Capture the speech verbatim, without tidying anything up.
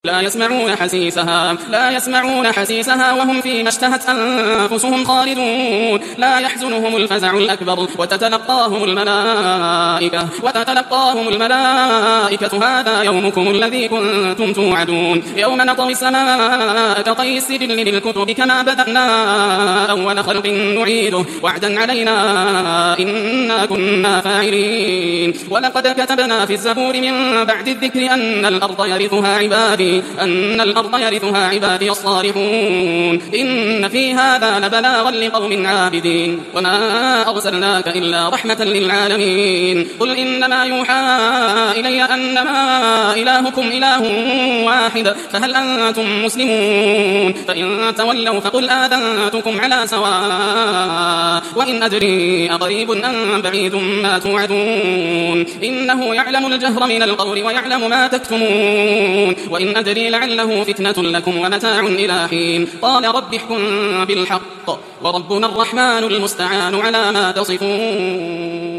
لا يسمعون حسيسها لا يسمعون حسيسها وهم فيما اشتهت أنفسهم خالدون لا يحزنهم الفزع الأكبر وتتلقاهم الملائكة وتتلقاهم الملائكة هذا يومكم الذي كنتم توعدون يوم نطوي السماء كطي السجل للكتب كما بدأنا أول خلق نعيده وعدا علينا إنا كنا فاعلين ولقد كتبنا في الزبور من بعد الذكر أن الأرض يرثها عبادي أن الأرض يرثها عبادي الصالحون إن في هذا لبلاغا لقوم عابدين وما أرسلناك إلا رحمة للعالمين قل إنما يوحى إلي أنما إلهكم إله واحد فهل أنتم مسلمون فإن تولوا فقل آذنتكم على سواء وإن أدري أقريب أم بعيد ما توعدون إنه يعلم الجهر من القول ويعلم ما تكتمون وإن أدري لعله فتنة لكم ومتاع إلى حين قال رب احكم بالحق وربنا الرحمن المستعان على ما تصفون.